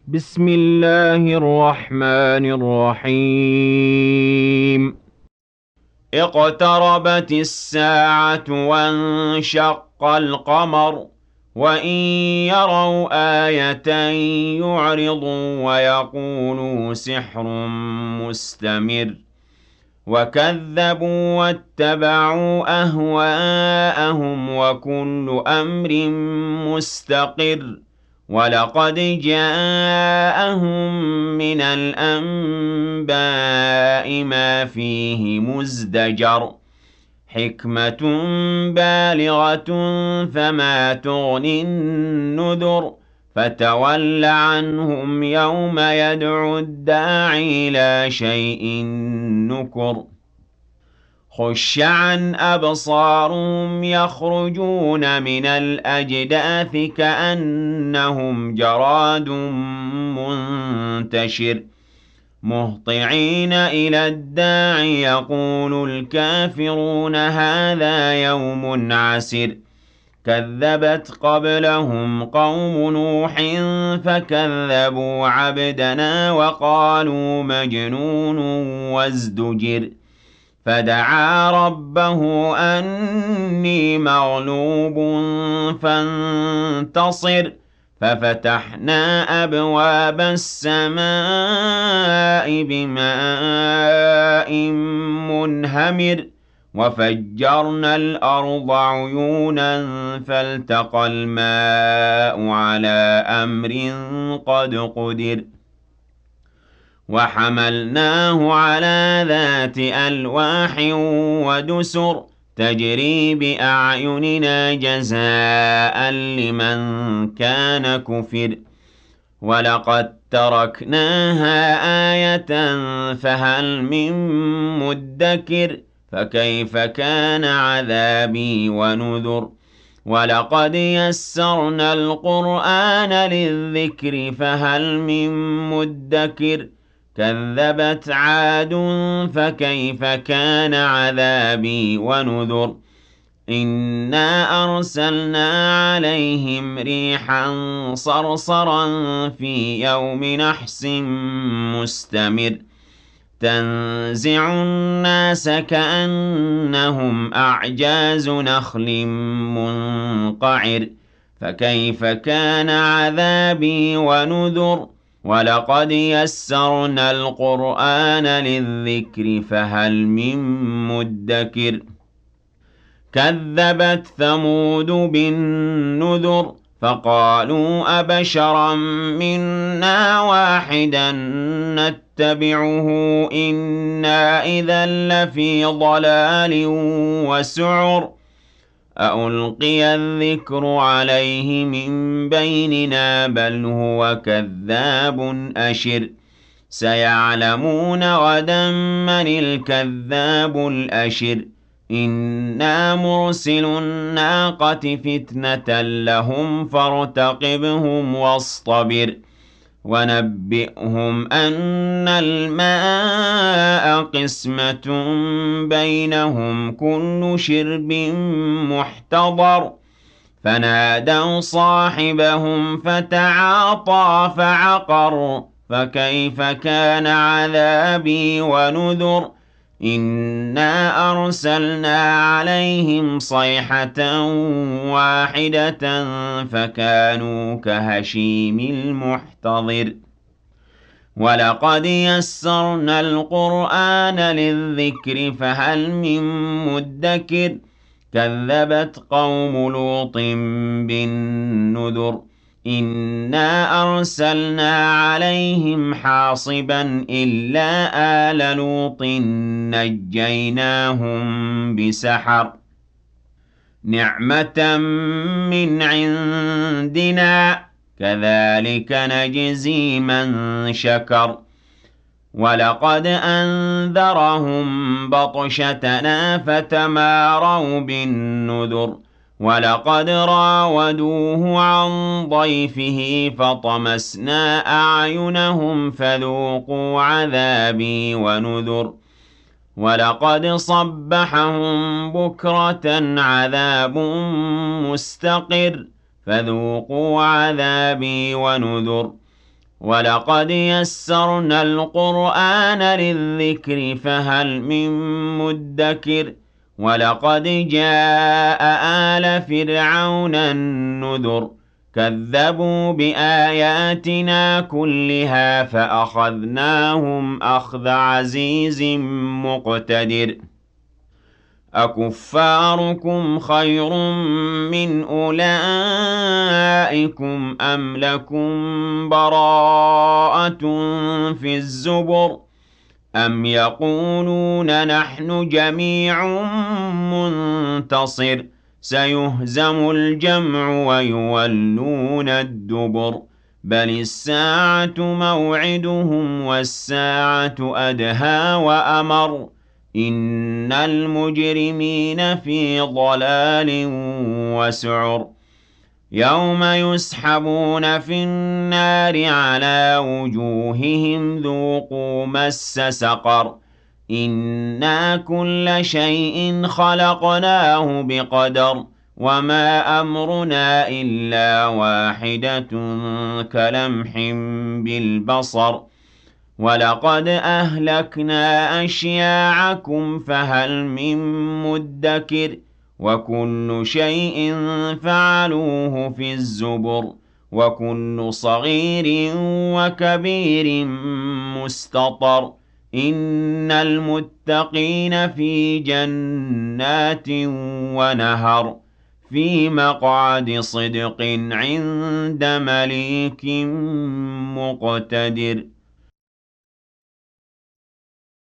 بسم الله الرحمن الرحيم. اقتربت الساعة وانشق القمر وإن يروا آية يعرضوا ويقولوا سحر مستمر وكذبوا واتبعوا أهواءهم وكل أمر مستقر ولقد جاءهم من الأنباء ما فيه مزدجر حكمة بالغة فما تغني النذر فتول عنهم يوم يدعو الداعي إلى شيء نكر خش عن أبصارهم يخرجون من الأجداث كأنهم جراد منتشر مهطعين إلى الداع يقول الكافرون هذا يوم عسر كذبت قبلهم قوم نوح فكذبوا عبدنا وقالوا مجنون وازدجر فدعا ربه أني مغلوب فانتصر ففتحنا أبواب السماء بماء منهمر وفجرنا الأرض عيونا فالتقى الماء على أمر قد قدر وحملناه على ذات ألواح ودسر تجري بأعيننا جزاء لمن كان كفر ولقد تركناها آية فهل من مدكر فكيف كان عذابي ونذر ولقد يسرنا القرآن للذكر فهل من مدكر كذبت عاد فكيف كان عذابي ونذر إنا أرسلنا عليهم ريحا صرصرا في يوم نحس مستمر تنزع الناس كأنهم أعجاز نخل منقعر فكيف كان عذابي ونذر ولقد يسرنا القرآن للذكر فهل من مدكر كذبت ثمود بالنذر فقالوا أبشرا منا واحدا نتبعه إنا إذا لفي ضلال وسعر أألقي الذكر عليه من بيننا بل هو كذاب أشر سيعلمون غدا من الكذاب الأشر إنا مرسل الناقة فتنة لهم فارتقبهم واصطبر ونبئهم أن الماء قسمة بينهم كل شرب محتضر فنادوا صاحبهم فتعاطى فعقر فكيف كان عذابي ونذر إنا أرسلنا عليهم صيحة واحدة فكانوا كهشيم المحتضر ولقد يسرنا القرآن للذكر فهل من مدكر كذبت قوم لوط بالنذر إنا أرسلنا عليهم حاصبا إلا آل لوط نجيناهم بسحر نعمة من عندنا كذلك نجزي من شكر ولقد أنذرهم بطشتنا فتماروا بالنذر ولقد راودوه عن ضيفه فطمسنا أعينهم فذوقوا عذابي ونذر ولقد صبحهم بكرة عذاب مستقر فذوقوا عذابي ونذر وَلَقَدْ يَسَّرْنَا الْقُرْآنَ لِلذِّكْرِ فَهَلْ مِن مُّدَّكِرٍ وَلَقَدْ جَاءَ آلَ فِرْعَوْنَ النُّذُرُ كَذَّبُوا بِآيَاتِنَا كُلِّهَا فَأَخَذْنَاهُمْ أَخْذَ عَزِيزٍ مُّقْتَدِرٍ أَكُفَّارُكُمْ خَيْرٌ مِّنْ أُولَئِكُمْ أَمْ لَكُم بَرَاءَةٌ فِي الزُّبُرِ أَمْ يَقُولُونَ نَحْنُ جَمِيعٌ مُّنتَصِرٌ سَيُهْزَمُ الْجَمْعُ وَيُوَلُّونَ الدُّبُرَ بَلِ السَّاعَةُ مَوْعِدُهُمْ وَالسَّاعَةُ أَدْهَىٰ وَأَمَرُّ إِنَّ الْمُجْرِمِينَ فِي ضَلَالٍ وَسُعُرٍ يَوْمَ يُسْحَبُونَ فِي النَّارِ عَلَىٰ وُجُوهِهِمْ ذُوقُوا مَسَّ سَقَرَ إِنَّا كُلَّ شَيْءٍ خَلَقْنَاهُ بِقَدَرٍ وَمَا أَمْرُنَا إِلَّا وَاحِدَةٌ كَلَمْحٍ بِالْبَصَرِ وَلَقَدْ أَهْلَكْنَا أَشْيَاعَكُمْ فَهَلْ مِن مُّدَّكِرٍ وَكُلُّ شَيْءٍ فَعَلُوهُ فِي الزُّبُرِ وَكُلُّ صَغِيرٍ وَكَبِيرٍ مُّسْتَطَرٌ إِنَّ الْمُتَّقِينَ فِي جَنَّاتٍ وَنَهَرٍ فِي مَقْعَدِ صِدْقٍ عِندَ مَلِيكٍ مُّقْتَدِرٍ